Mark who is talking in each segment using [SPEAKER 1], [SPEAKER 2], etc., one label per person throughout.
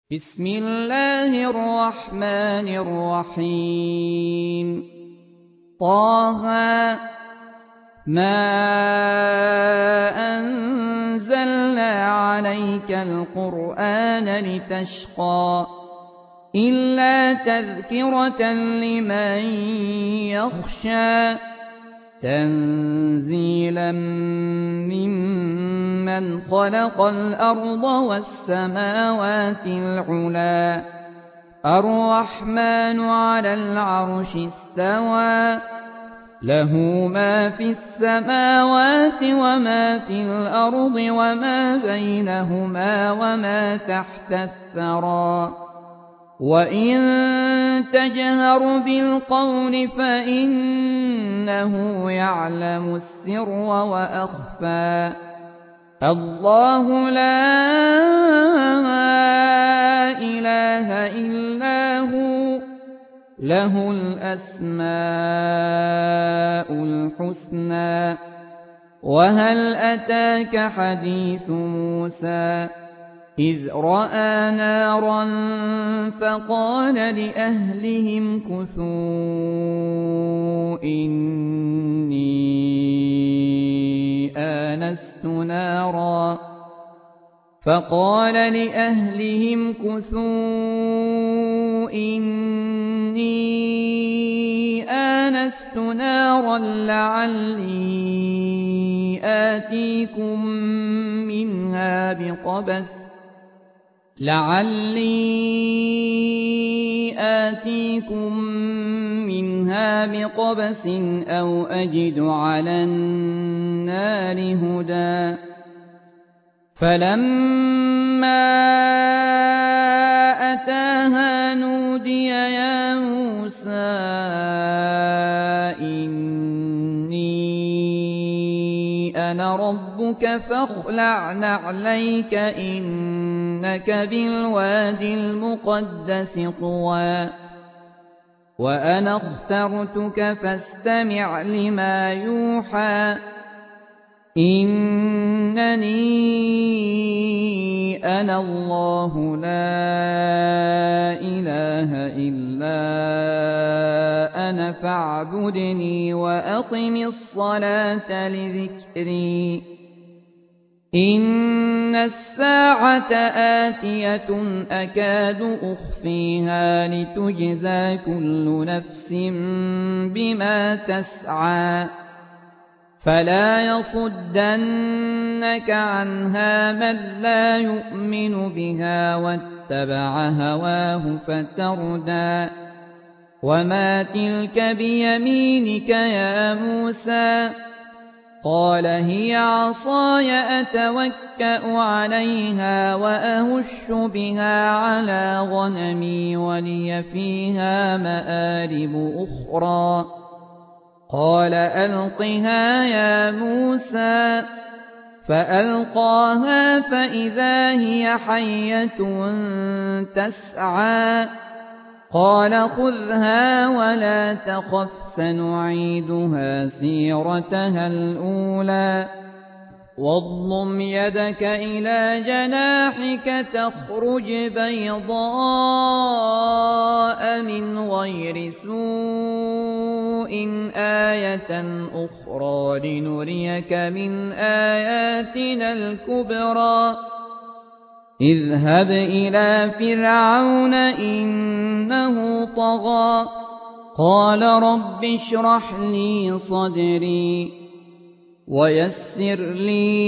[SPEAKER 1] بسم الله الرحمن الرحيم طه ما أنزلنا عليك القرآن لتشقى إلا تذكرة لمن يخشى تنزيلا ممن خلق الأرض والسماوات العلى الرحمن على العرش استوى له ما في السماوات وما في الأرض وما بينهما وما تحت الثرى وإن تجهر بالقول فإنه يعلم السر وأخفى الله لا إله إلا هو له الأسماء الحسنى وهل أتاك حديث موسى إذ رأى نارا فقال لأهلهم كثوا إني آنست نارا لعلي آتيكم منها بقبس أو أجد على النار هدى فلما أتاها نودي يا موسى إني أنا ربك فاخلع نعليك إنك بالواد المقدس طوى وأنا اخترتك فاستمع لما يوحى إنني أنا الله لا إله إلا أنا فاعبدني وأقم الصلاة لذكري إن الساعة آتية أكاد أخفيها لتجزى كل نفس بما تسعى فلا يصدنك عنها من لا يؤمن بها واتبع هواه فتردى وما تلك بيمينك يا موسى قال هي عصاي أتوكأ عليها وأهش بها على غنمي ولي فيها مآرب أخرى قال ألقها يا موسى فألقاها فإذا هي حية تسعى قال خذها ولا تخف سنعيدها سيرتها الأولى واضم يدك إلى جناحك تخرج بيضاء من غير سوء آية أخرى لنريك من آياتنا الكبرى اذهب إلى فرعون إنه طغى قال رب اشرح لي صدري ويسر لي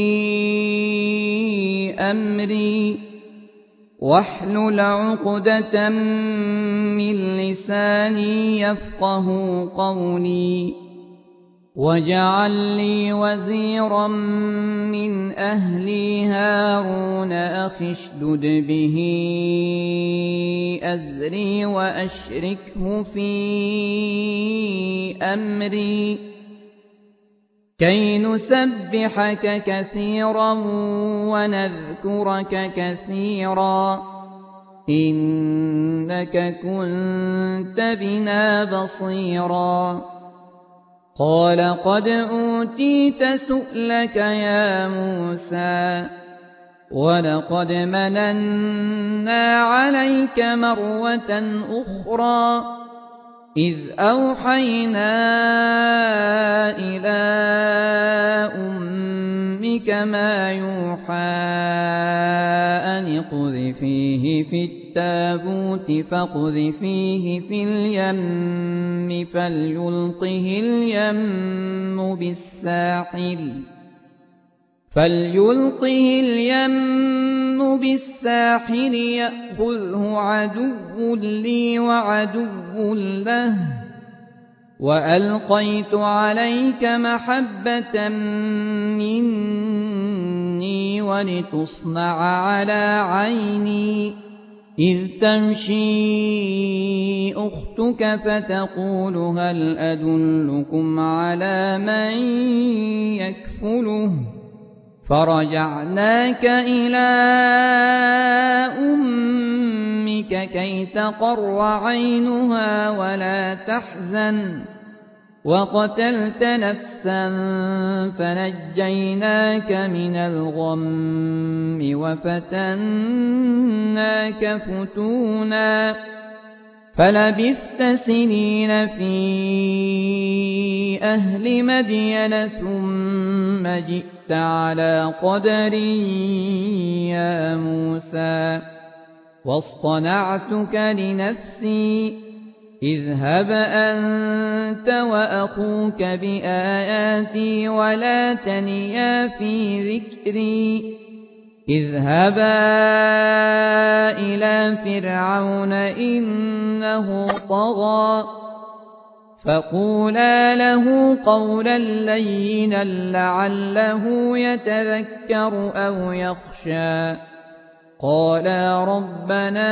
[SPEAKER 1] أمري واحلل عقدة من لساني يفقه قولي واجعل لي وزيرا من أهلي هارون أخي اشدد به أزري وأشركه في أمري كي نسبحك كثيرا ونذكرك كثيرا إنك كنت بنا بصيرا قال قد أوتيت سؤلك يا موسى ولقد مننا عليك مرة أخرى إذ أوحينا إلى أمك ما يوحى أن اقذفيه في التابوت فاقذفيه في اليم فليلقه اليم بالساحل يأخذه عدو لي وعدو له وألقيت عليك محبة مني ولتصنع على عيني إذ تمشي أختك فتقول هل أدلكم على من يكفله فرجعناك إلى أمك كي تقر عينها ولا تحزن وقتلت نفسا فنجيناك من الغم وفتناك فتونا فلبثت سنين في أهل مدين ثم جئت على قدري يا موسى واصطنعتك لنفسي اذهب أنت وأخوك بآياتي ولا تنيا في ذكري اذهبا إلى فرعون إنه طغى فقولا له قولا لينا لعله يتذكر أو يخشى قالا ربنا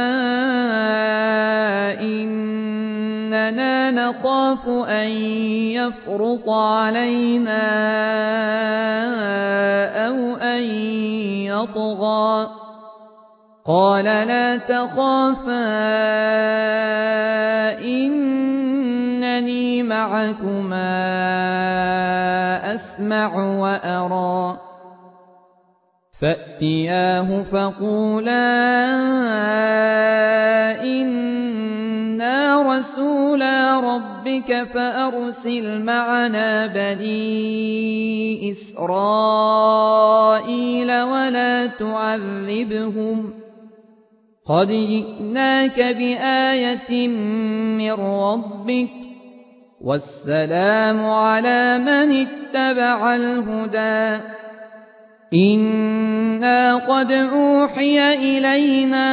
[SPEAKER 1] إننا نخاف أن يفرط علينا أو أن يطغى قال لا تخافا إنني معكما أسمع وأرى فأتياه فقولا إنا رسولا ربك فأرسل معنا بني إسرائيل ولا تعذبهم قد جئناك بآية من ربك والسلام على من اتبع الهدى إنا قد أوحي إلينا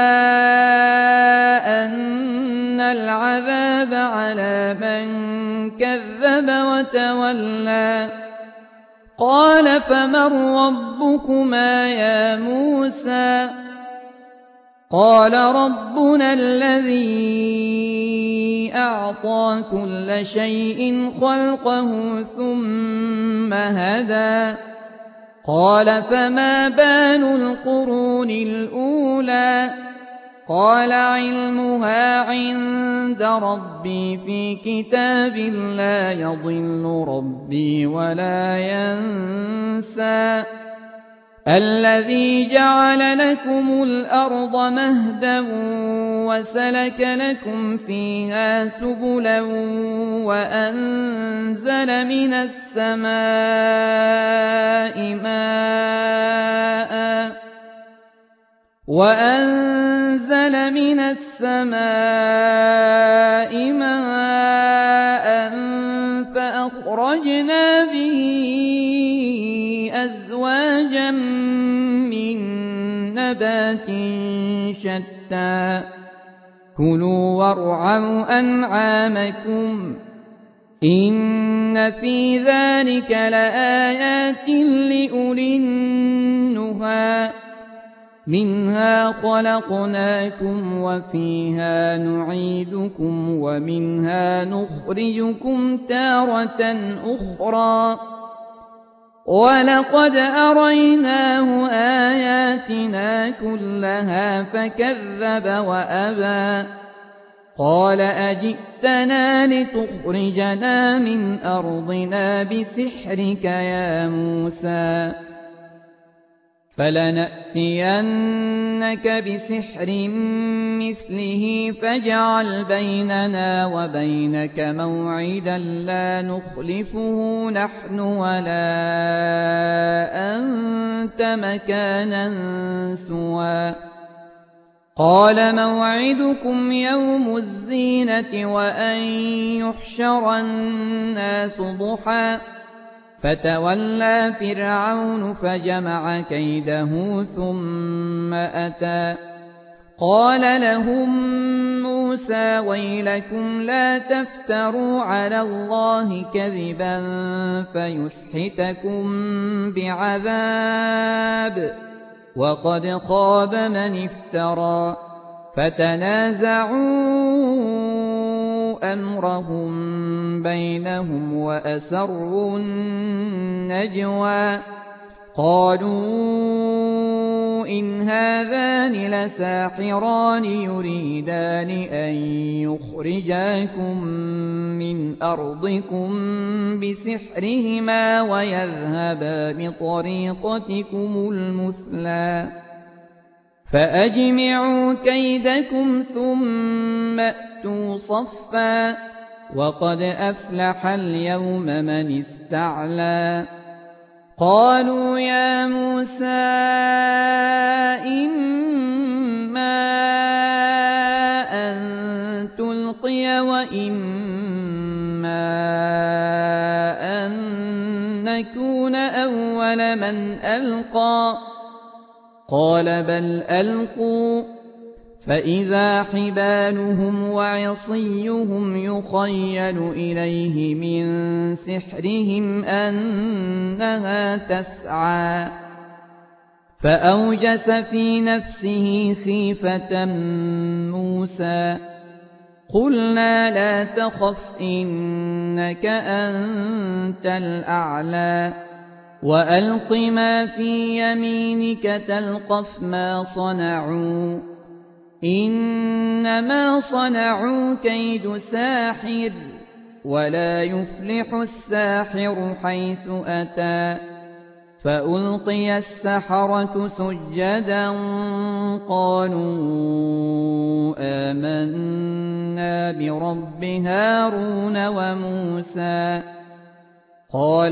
[SPEAKER 1] أن العذاب على من كذب وتولى قال فمن ربكما يا موسى قال ربنا الذي أعطى كل شيء خلقه ثم هدى قال فما بال القرون الأولى قال علمها عند ربي في كتاب لا يضل ربي ولا ينسى الذي جعل لكم الأرض مهدا وسلك لكم فيها سبلا وأنزل من السماء ماء فأخرجنا به أزواجا من نبات شتى كلوا وارعوا أنعامكم إن في ذلك لآيات لأولي النهى منها خلقناكم وفيها نعيدكم ومنها نخرجكم تارة أخرى ولقد أريناه آياتنا كلها فكذب وأبى قال أجئتنا لتخرجنا من أرضنا بسحرك يا موسى فلنأتينك بسحر مثله فاجعل بيننا وبينك موعدا لا نخلفه نحن ولا أنت مكانا سوى قال موعدكم يوم الزينة وأن يحشر الناس ضحى فتولى فرعون فجمع كيده ثم أتى قال لهم موسى ويلكم لا تفتروا على الله كذبا فيسحتكم بعذاب وقد خاب من افترى فتنازعوا أمرهم بينهم وأسروا النجوى قالوا إن هذان لساحران يريدان أن يخرجاكم من أرضكم بسحرهما ويذهبا بطريقتكم المثلى فأجمعوا كيدكم ثم أتوا صفا وقد أفلح اليوم من استعلى قالوا يا موسى إما أن تلقي وإما أن نكون أول من ألقى قال بل ألقوا فإذا حبالهم وعصيهم يخيل إليه من سحرهم أنها تسعى فأوجس في نفسه خيفة موسى قلنا لا تخف إنك أنت الأعلى وألق ما في يمينك تلقف ما صنعوا إنما صنعوا كيد ساحر ولا يفلح الساحر حيث أتى فألقي السحرة سجدا قالوا آمنا برب هارون وموسى قال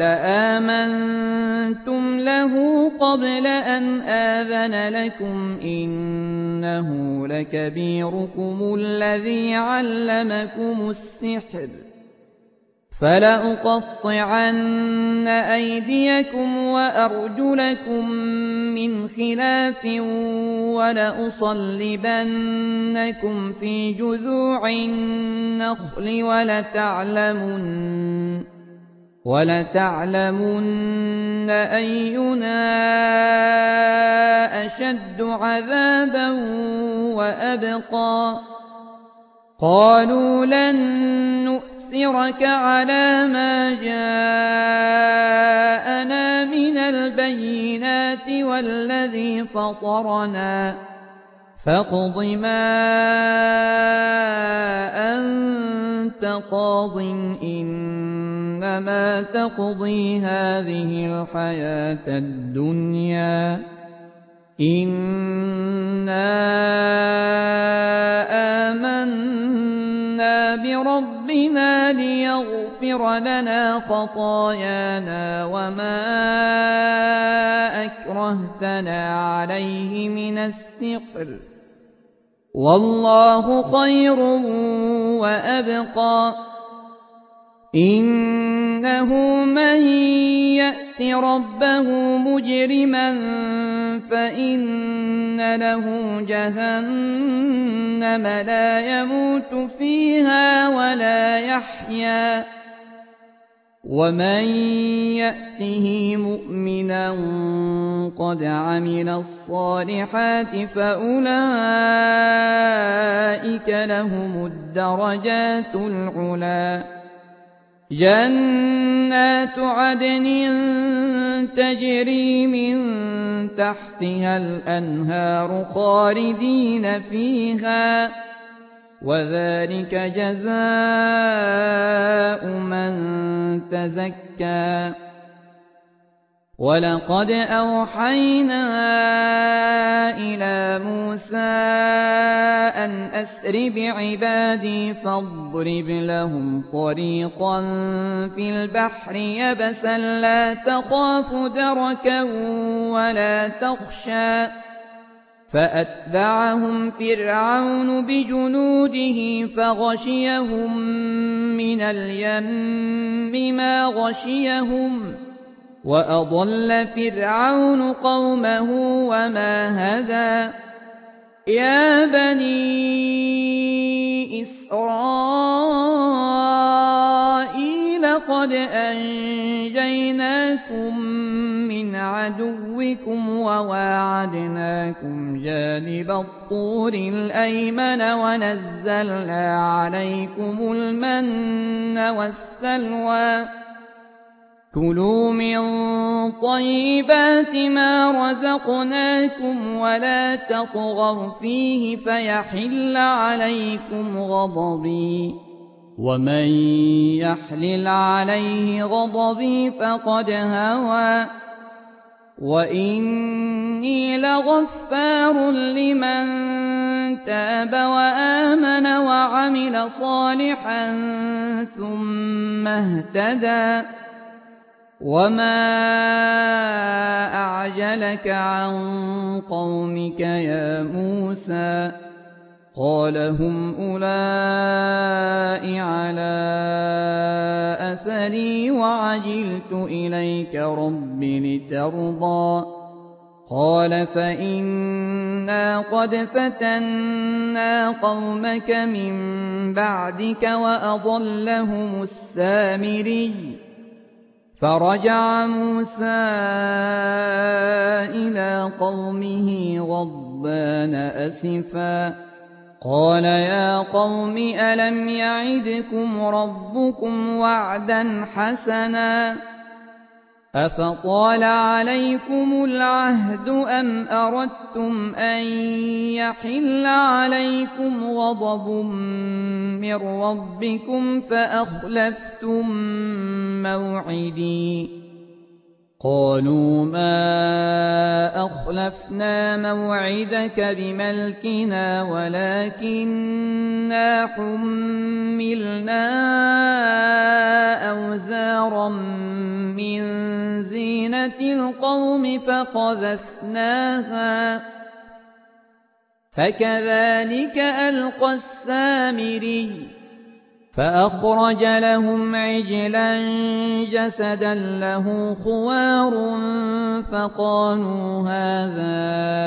[SPEAKER 1] آمنتم له قبل أن آذن لكم إنه لكبيركم الذي علمكم السحر فلأقطعن أيديكم وأرجلكم من خلاف ولأصلبنكم في جذوع النخل ولتعلمن أينا أشد عذابا وأبقى قالوا لن نؤثرك على ما جاءنا من البينات والذي فطرنا فاقض ما أنت قاض إنما تقضي هذه الحياة الدنيا إنا آمنا بربنا ليغفر لنا خطايانا وما أكرهتنا عليه من السحر والله خير وأبقى إنه من يأت ربه مجرما فإن له جهنم لا يموت فيها ولا يحيا ومن يأته مؤمنا قد عمل الصالحات فأولئك لهم الدرجات العلى جنات عدن تجري من تحتها الأنهار خالدين فيها وذلك جزاء من تزكى وَلَقَدْ أَوْحَيْنَا إِلَىٰ مُوسَىٰ أَنْ أَسْرِ بِعِبَادِي فَاضْرِبْ لَهُمْ طَرِيقًا فِي الْبَحْرِ يَبَسًا لَّا تَخَافُ دَرَكًا وَلَا تَخْشَىٰ فَأَتْبَعَهُمْ فِرْعَوْنُ بِجُنُودِهِ فَغَشِيَهُم مِّنَ الْيَمِّ مَا غَشِيَهُمْ وَأَضَلَّ فِرْعَوْنُ قَوْمَهُ وَمَا هَدَىٰ يَا بَنِي إِسْرَائِيلَ قَدْ أَنجَيْنَاكُم مِّنْ عَدُوِّكُمْ وَوَاعَدْنَاكُمْ جَانِبَ الطُّورِ الْأَيْمَنَ وَنَزَّلْنَا عَلَيْكُمُ الْمَنَّ وَالسَّلْوَىٰ كُلُوا مِن طَيِّبَاتِ مَا رَزَقْنَاكُمْ وَلَا تَطْغَوْا فِيهِ فَيَحِلَّ عَلَيْكُمْ غَضَبِي وَمَن يَحْلِلْ عَلَيْهِ غَضَبِي فَقَدْ هَوَىٰ وَإِنِّي لَغَفَّارٌ لِّمَن تَابَ وَآمَنَ وَعَمِلَ صَالِحًا ثُمَّ اهْتَدَىٰ وَمَا أَعْجَلَكَ عَن قَوْمِكَ يَا مُوسَىٰ قَالَ هُمْ أُولَاءِ عَلَىٰ أَثَرِي وَعَجِلْتُ إِلَيْكَ رَبِّ لِتَرْضَىٰ قَالَ فَإِنَّا قَدْ فَتَنَّا قَوْمَكَ مِن بَعْدِكَ وَأَضَلَّهُمُ السَّامِرِيُّ فرجع موسى إلى قومه غضبان أسفا قال يا قوم ألم يعدكم ربكم وعدا حسنا أفطال عليكم العهد أم أردتم أن يحل عليكم غضب من ربكم فأخلفتم موعدي قالوا ما أخلفنا موعدك بملكنا ولكننا حملنا أوزارا من زينة القوم فقذفناها فكذلك ألقى السامري فأخرج لهم عجلا جسدا له خوار فقالوا هذا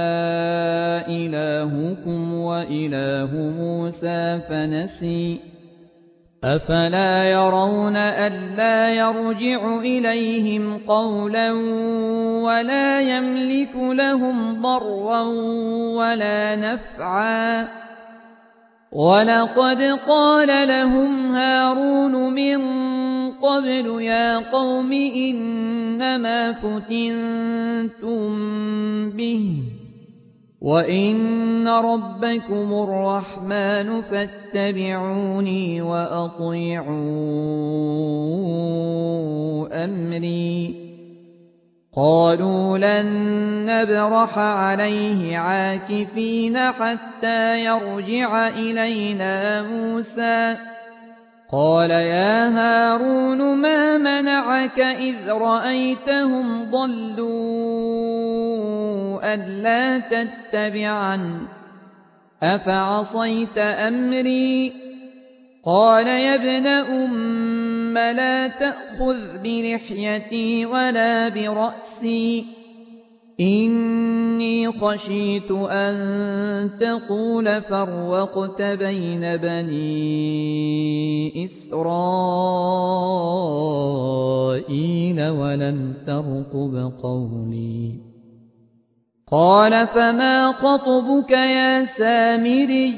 [SPEAKER 1] إلهكم وإله موسى فنسي أفلا يرون ألا يرجع إليهم قولا ولا يملك لهم ضرا ولا نفعا ولقد قال لهم هارون من قبل يا قوم إنما فتنتم به وإن ربكم الرحمن فاتبعوني وأطيعوا أمري قالوا لن نبرح عليه عاكفين حتى يرجع إلينا موسى قال يا هارون ما منعك إذ رأيتهم ضلوا ألا تتبعن أفعصيت أمري قال يا ابن أم لا تأخذ بلحيتي ولا برأسي إني خشيت أن تقول فرقت بين بني إسرائيل ولم ترقب قولي قال فما خطبك يا سامري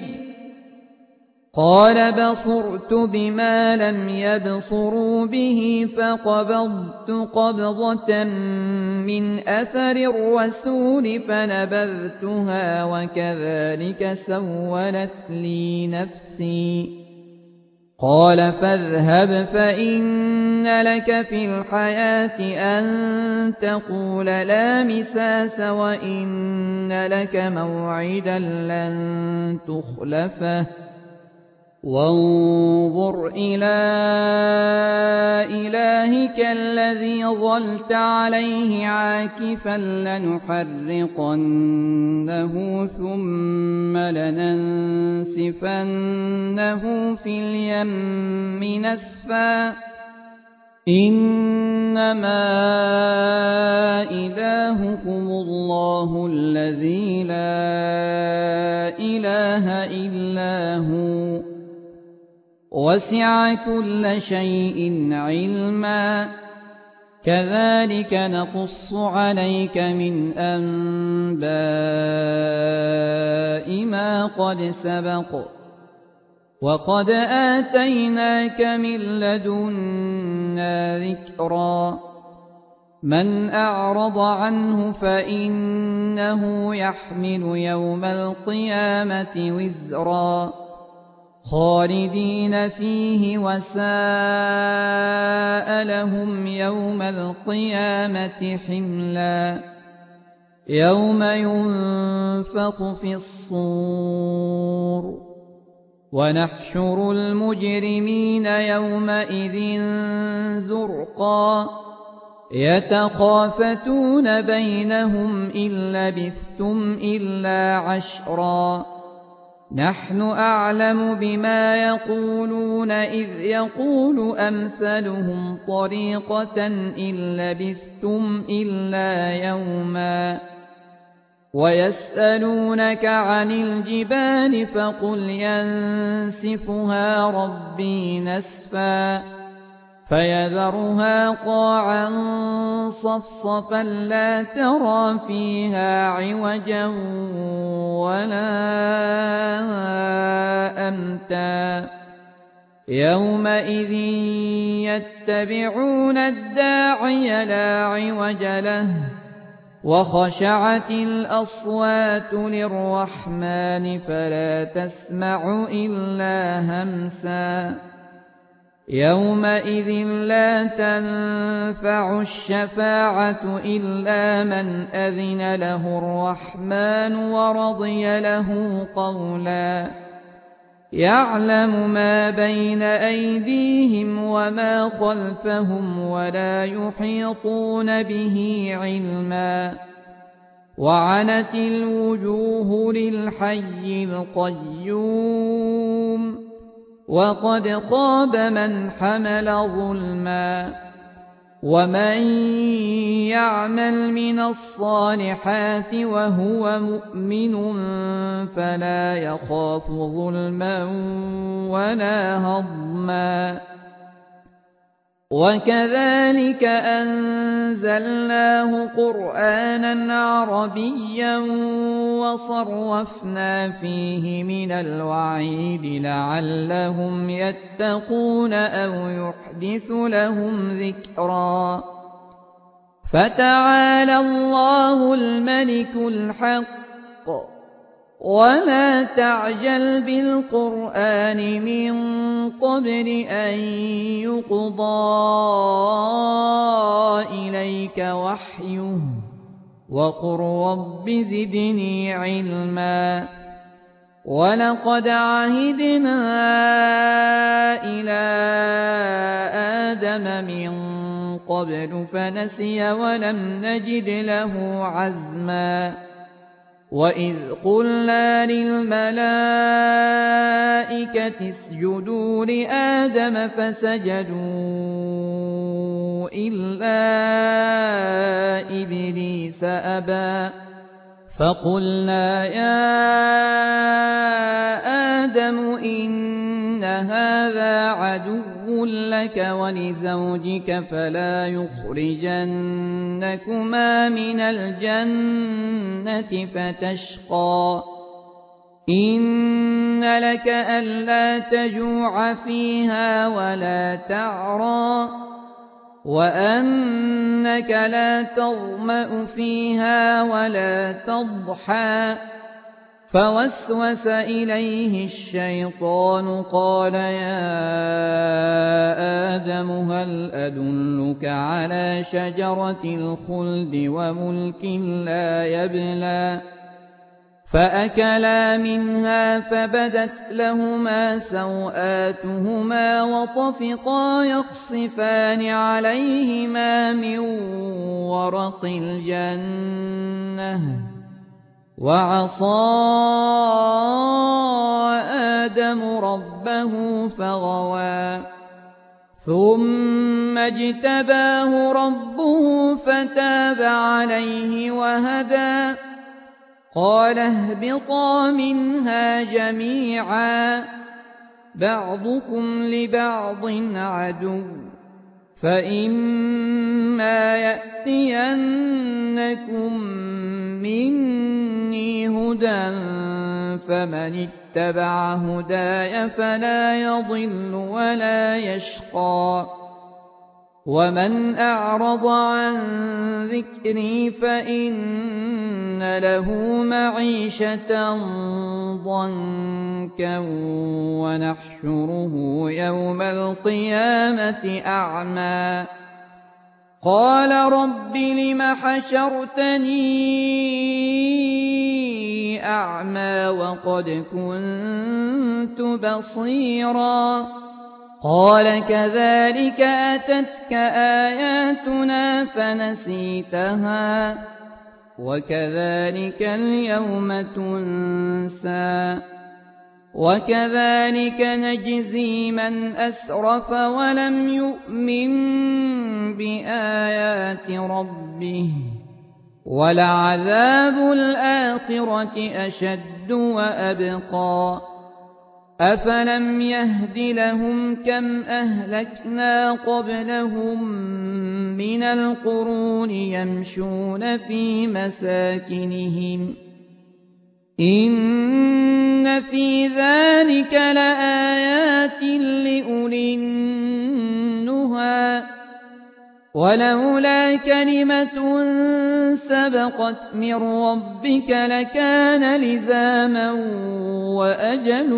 [SPEAKER 1] قال بصرت بما لم يبصروا به فقبضت قبضة من أثر الرسول فنبذتها وكذلك سولت لي نفسي قال فاذهب فإن لك في الحياة أن تقول لا مساس وإن لك موعدا لن تخلفه وانظر إلى إلهك الذي ظلت عليه عاكفا لنحرقنه ثم لننسفنه في اليم نسفا إنما إلهكم الله الذي لا إله إلا هو وسع كل شيء علما كذلك نقص عليك من أنباء ما قد سبق وقد آتيناك من لدنا ذكرا من أعرض عنه فإنه يحمل يوم القيامة وزرا خالدين فيه وساء لهم يوم القيامة حملا يوم ينفخ في الصور ونحشر المجرمين يومئذ زرقا يتخافتون بينهم إن لبثتم إلا عشرا نحن أعلم بما يقولون إذ يقول أمثلهم طريقة إن لبثتم إلا يوما ويسألونك عن الجبال فقل ينسفها ربي نسفا فيذرها قاعا صفصفا لا ترى فيها عوجا ولا أمتا يومئذ يتبعون الداعي لا عوج له وخشعت الأصوات للرحمن فلا تسمع إلا همسا يومئذ لا تنفع الشفاعة إلا من أذن له الرحمن ورضي له قولا يعلم ما بين أيديهم وما خلفهم ولا يحيطون به علما وعنت الوجوه للحي القيوم وقد خاب من حمل ظلما ومن يعمل من الصالحات وهو مؤمن فلا يخاف ظلما ولا هضما وكذلك أنزلناه قرآنا عربيا وصرفنا فيه من الوعيد لعلهم يتقون أو يحدث لهم ذكرا فتعالى الله الملك الحق ولا تعجل بالقرآن من قبل أن يقضى إليك وحيه وقل رب زدني علما ولقد عهدنا إلى آدم من قبل فنسي ولم نجد له عزما وإذ قلنا للملائكة اسجدوا لآدم فسجدوا إلا إبليس أبى فقلنا يا آدم إن هذا عدو لك ولزوجك فلا يخرجنكما من الجنة فتشقى إن لك ألا تجوع فيها ولا تعرى وأنك لا تظمأ فيها ولا تضحى فوسوس إليه الشيطان قال يا آدم هل أدلك على شجرة الخلد وملك لا يبلى فأكلا منها فبدت لهما سوآتهما وطفقا يخصفان عليهما من ورق الجنة وعصى آدم ربه فغوى ثم اجتباه ربه فتاب عليه وهدى قال اهبطا منها جميعا بعضكم لبعض عدو فإما يأتينكم مني هدى فمن اتبع هداي فلا يضل ولا يشقى ومن أعرض عن ذكري فإن له معيشة ضنكا ونحشره يوم القيامة أعمى قال رب لم حشرتني أعمى وقد كنت بصيرا قال كذلك أتتك آياتنا فنسيتها وكذلك اليوم تنسى وكذلك نجزي من أسرف ولم يؤمن بآيات ربه ولعذاب الآخرة أشد وأبقى أفلم يهد لهم كم أهلكنا قبلهم من القرون يمشون في مساكنهم إن في ذلك لآيات لأولي النهى ولولا كلمة سبقت من ربك لكان لزاما وأجل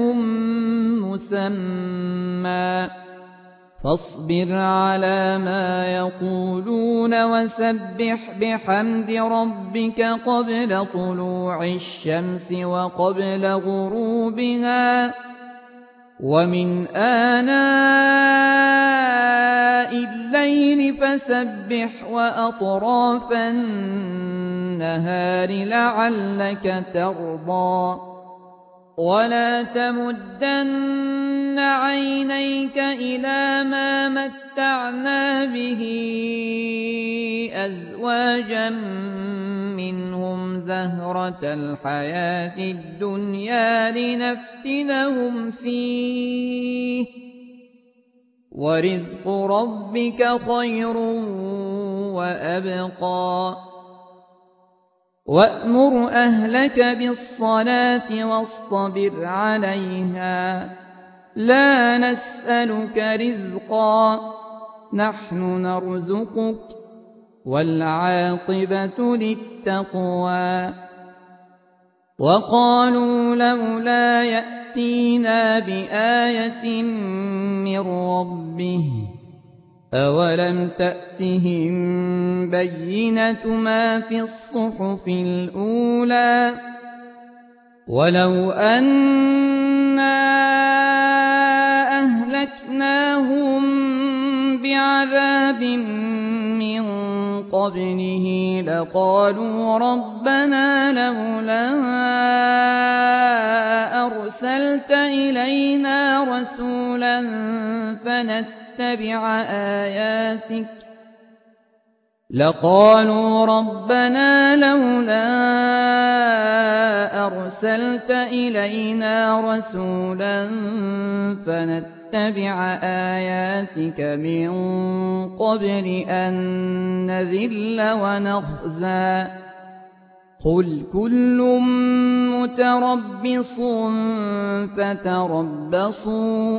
[SPEAKER 1] مسمى فاصبر على ما يقولون وسبح بحمد ربك قبل طلوع الشمس وقبل غروبها ومن آناء الليل فسبح وأطراف النهار لعلك ترضى ولا تمدن عينيك إلى ما متعنا به أزواجا منهم زهرة الحياة الدنيا لنفتنهم فيه ورزق ربك خير وأبقى وأمر أهلك بالصلاة واصطبر عليها لا نسألك رزقا نحن نرزقك والعاقبة للتقوى وقالوا لولا يأتينا بآية من ربه أولم تأتهم بينة ما في الصحف الأولى ولو أنا أهلكناهم بعذاب من قبله لقالوا ربنا لولا أرسلت إلينا رسولا فنتبع آياتك لقالوا ربنا لولا أرسلت إلينا رسولا فنتبع آياتك من قبل أن نذل ونخزى قل كل متربص فتربصوا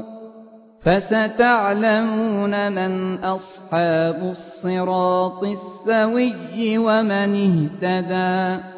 [SPEAKER 1] فستعلمون من أصحاب الصراط السوي ومن اهتدى